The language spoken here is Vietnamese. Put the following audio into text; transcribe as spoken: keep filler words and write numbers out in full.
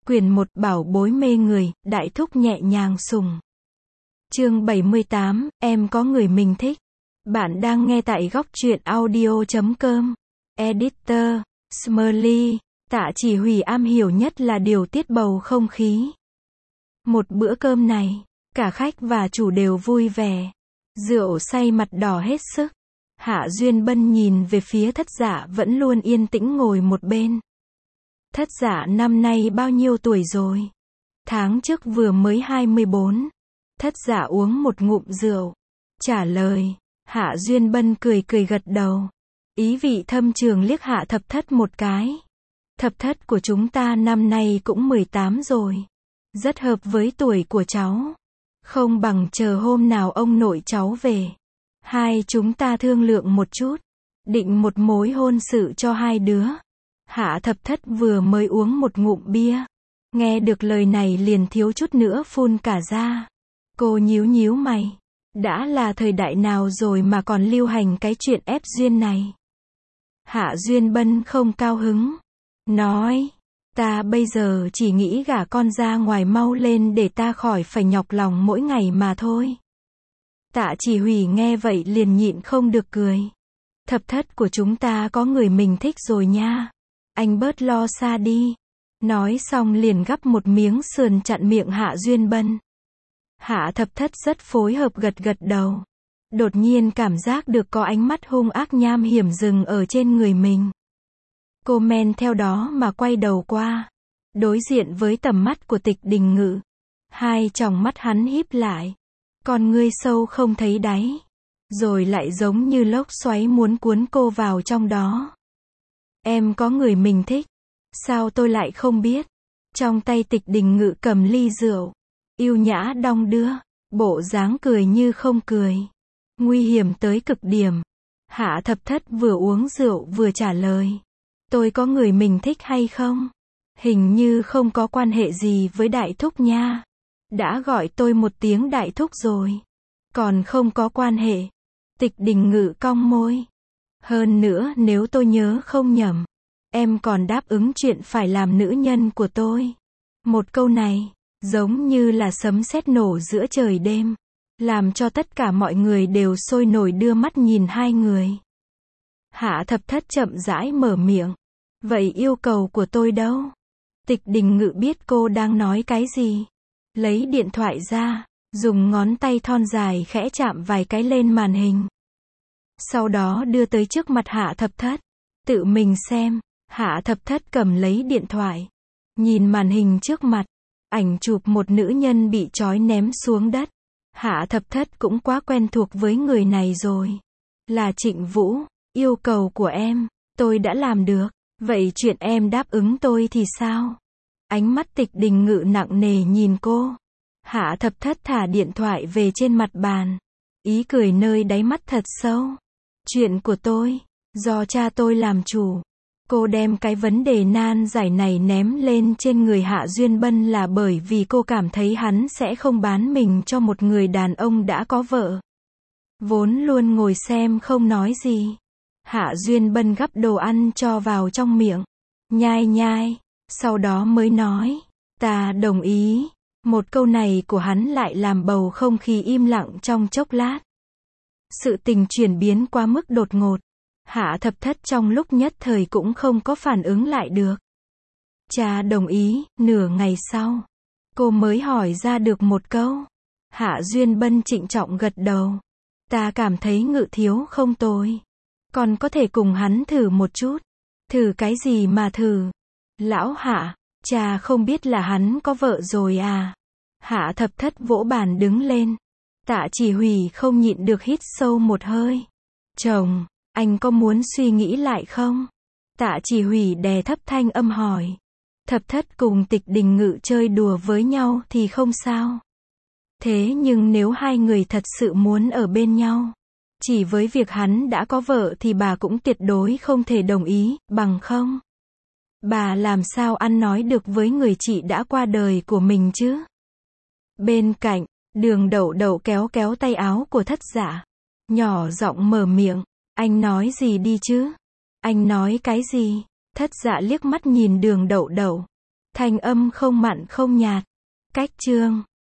Quyển một Bảo bối mê người, đại thúc nhẹ nhàng sùng. Chương bảy mươi tám, em có người mình thích. Bạn đang nghe tại góc truyện audio chấm com. Editor, Smurly, Tạ Chỉ Huy am hiểu nhất là điều tiết bầu không khí. Một bữa cơm này, cả khách và chủ đều vui vẻ. Rượu say mặt đỏ hết sức. Hạ Duyên Bân nhìn về phía Thất Dạ vẫn luôn yên tĩnh ngồi một bên. Thất Dạ năm nay bao nhiêu tuổi rồi? Tháng trước vừa mới hai mươi bốn. Thất Dạ uống một ngụm rượu. Trả lời. Hạ Duyên Bân cười cười gật đầu. Ý vị thâm trường liếc Hạ Thập Thất một cái. Thập Thất của chúng ta năm nay cũng mười tám rồi. Rất hợp với tuổi của cháu. Không bằng chờ hôm nào ông nội cháu về. Hai chúng ta thương lượng một chút. Định một mối hôn sự cho hai đứa. Hạ Thập Thất vừa mới uống một ngụm bia. Nghe được lời này liền thiếu chút nữa phun cả ra. Cô nhíu nhíu mày. Đã là thời đại nào rồi mà còn lưu hành cái chuyện ép duyên này. Hạ Duyên Bân không cao hứng. Nói. Ta bây giờ chỉ nghĩ gả con ra ngoài mau lên để ta khỏi phải nhọc lòng mỗi ngày mà thôi. Tạ Chỉ Huy nghe vậy liền nhịn không được cười. Thập Thất của chúng ta có người mình thích rồi nha. Anh bớt lo xa đi. Nói xong liền gắp một miếng sườn chặn miệng Hạ Duyên Bân. Hạ Thập Thất rất phối hợp gật gật đầu. Đột nhiên cảm giác được có ánh mắt hung ác nham hiểm dừng ở trên người mình. Cô men theo đó mà quay đầu qua. Đối diện với tầm mắt của Tịch Đình Ngự. Hai tròng mắt hắn híp lại. Con ngươi sâu không thấy đáy. Rồi lại giống như lốc xoáy muốn cuốn cô vào trong đó. Em có người mình thích. Sao tôi lại không biết? Trong tay Tịch Đình Ngự cầm ly rượu. Yêu nhã đong đưa. Bộ dáng cười như không cười. Nguy hiểm tới cực điểm. Hạ Thập Thất vừa uống rượu vừa trả lời. Tôi có người mình thích hay không? Hình như không có quan hệ gì với đại thúc nha. Đã gọi tôi một tiếng đại thúc rồi. Còn không có quan hệ. Tịch Đình Ngự cong môi. Hơn nữa nếu tôi nhớ không nhầm. Em còn đáp ứng chuyện phải làm nữ nhân của tôi. Một câu này, giống như là sấm sét nổ giữa trời đêm. Làm cho tất cả mọi người đều sôi nổi đưa mắt nhìn hai người. Hạ Thập Thất chậm rãi mở miệng. Vậy yêu cầu của tôi đâu? Tịch Đình Ngự biết cô đang nói cái gì. Lấy điện thoại ra, dùng ngón tay thon dài khẽ chạm vài cái lên màn hình. Sau đó đưa tới trước mặt Hạ Thập Thất. Tự mình xem. Hạ Thập Thất cầm lấy điện thoại. Nhìn màn hình trước mặt. Ảnh chụp một nữ nhân bị trói ném xuống đất. Hạ Thập Thất cũng quá quen thuộc với người này rồi. Là Trịnh Vũ. Yêu cầu của em, tôi đã làm được. Vậy chuyện em đáp ứng tôi thì sao? Ánh mắt Tịch Đình Ngự nặng nề nhìn cô. Hạ Thập Thất thả điện thoại về trên mặt bàn. Ý cười nơi đáy mắt thật sâu. Chuyện của tôi, do cha tôi làm chủ. Cô đem cái vấn đề nan giải này ném lên trên người Hạ Duyên Bân là bởi vì cô cảm thấy hắn sẽ không bán mình cho một người đàn ông đã có vợ. Vốn luôn ngồi xem không nói gì. Hạ Duyên Bân gắp đồ ăn cho vào trong miệng. Nhai nhai. Sau đó mới nói. Ta đồng ý. Một câu này của hắn lại làm bầu không khí im lặng trong chốc lát. Sự tình chuyển biến quá mức đột ngột. Hạ Thập Thất trong lúc nhất thời cũng không có phản ứng lại được. Cha đồng ý, nửa ngày sau. Cô mới hỏi ra được một câu. Hạ Duyên Bân trịnh trọng gật đầu. Ta cảm thấy Ngự thiếu không tồi. Còn có thể cùng hắn thử một chút. Thử cái gì mà thử? Lão Hạ, cha không biết là hắn có vợ rồi à? Hạ Thập Thất vỗ bàn đứng lên. Tạ Chỉ Huy không nhịn được hít sâu một hơi. Chồng, anh có muốn suy nghĩ lại không? Tạ Chỉ Huy đè thấp thanh âm hỏi. Thập Thất cùng Tịch Đình Ngự chơi đùa với nhau thì không sao. Thế nhưng nếu hai người thật sự muốn ở bên nhau, chỉ với việc hắn đã có vợ thì bà cũng tuyệt đối không thể đồng ý, bằng không? Bà làm sao ăn nói được với người chị đã qua đời của mình chứ? Bên cạnh, Đường Đậu Đậu kéo kéo tay áo của Thất Dạ. Nhỏ giọng mở miệng. Anh nói gì đi chứ? Anh nói cái gì? Thất Dạ liếc mắt nhìn Đường Đậu Đậu. Thanh âm không mặn không nhạt. Cách chương